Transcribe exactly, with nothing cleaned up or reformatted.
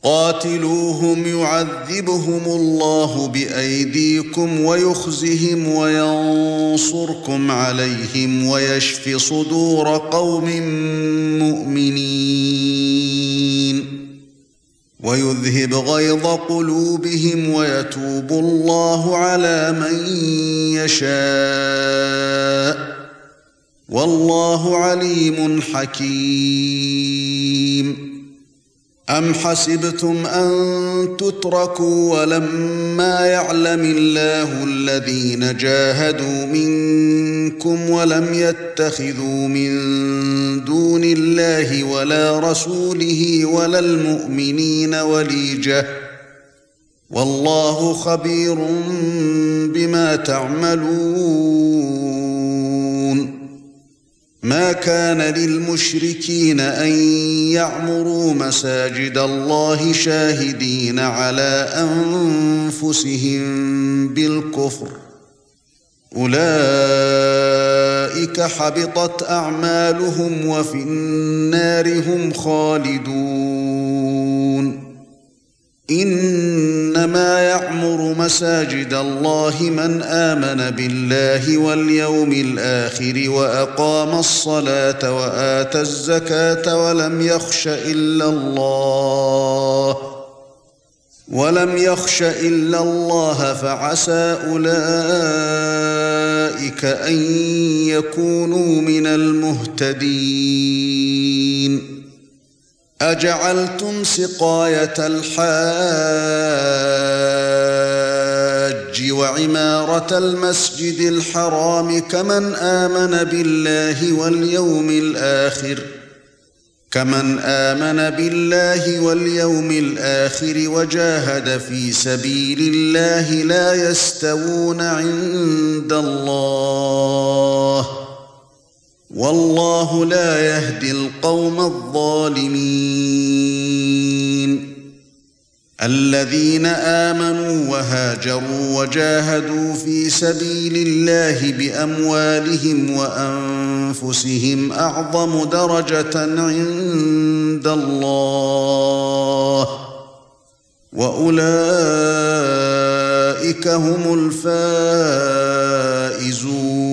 قاتلوهم يعذبهم الله بأيديكم ويخزهم وينصركم عليهم ويشف صدور قوم مؤمنين ويذهب غيظ قلوبهم ويتوب الله على من يشاء والله عليم حكيم. أم حسبتم أن تتركوا ولما يعلم الله الذين جاهدوا منكم ولم يتخذوا من دون الله ولا رسوله ولا المؤمنين وليجة والله خبير بما تعملون. ما كان للمشركين أن يعمروا مساجد الله شاهدين على أنفسهم بالكفر أولئك حبطت أعمالهم وفي النار هم خالدون. إنما يعمر مساجد الله من آمن بالله واليوم الآخر وأقام الصلاة وآتى الزكاة ولم يخش إلا الله ولم يخش إلا الله فعسى أولئك أن يكونوا من المهتدين. أجعلتم سقاية الحاج وعمارة المسجد الحرام كمن آمن بالله واليوم الآخر كمن آمن بالله واليوم الآخر وجاهد في سبيل الله لا يستوون عند الله والله لا يهدي القوم الظالمين. الذين آمنوا وهاجروا وجاهدوا في سبيل الله بأموالهم وأنفسهم أعظم درجة عند الله وأولئك هم الفائزون.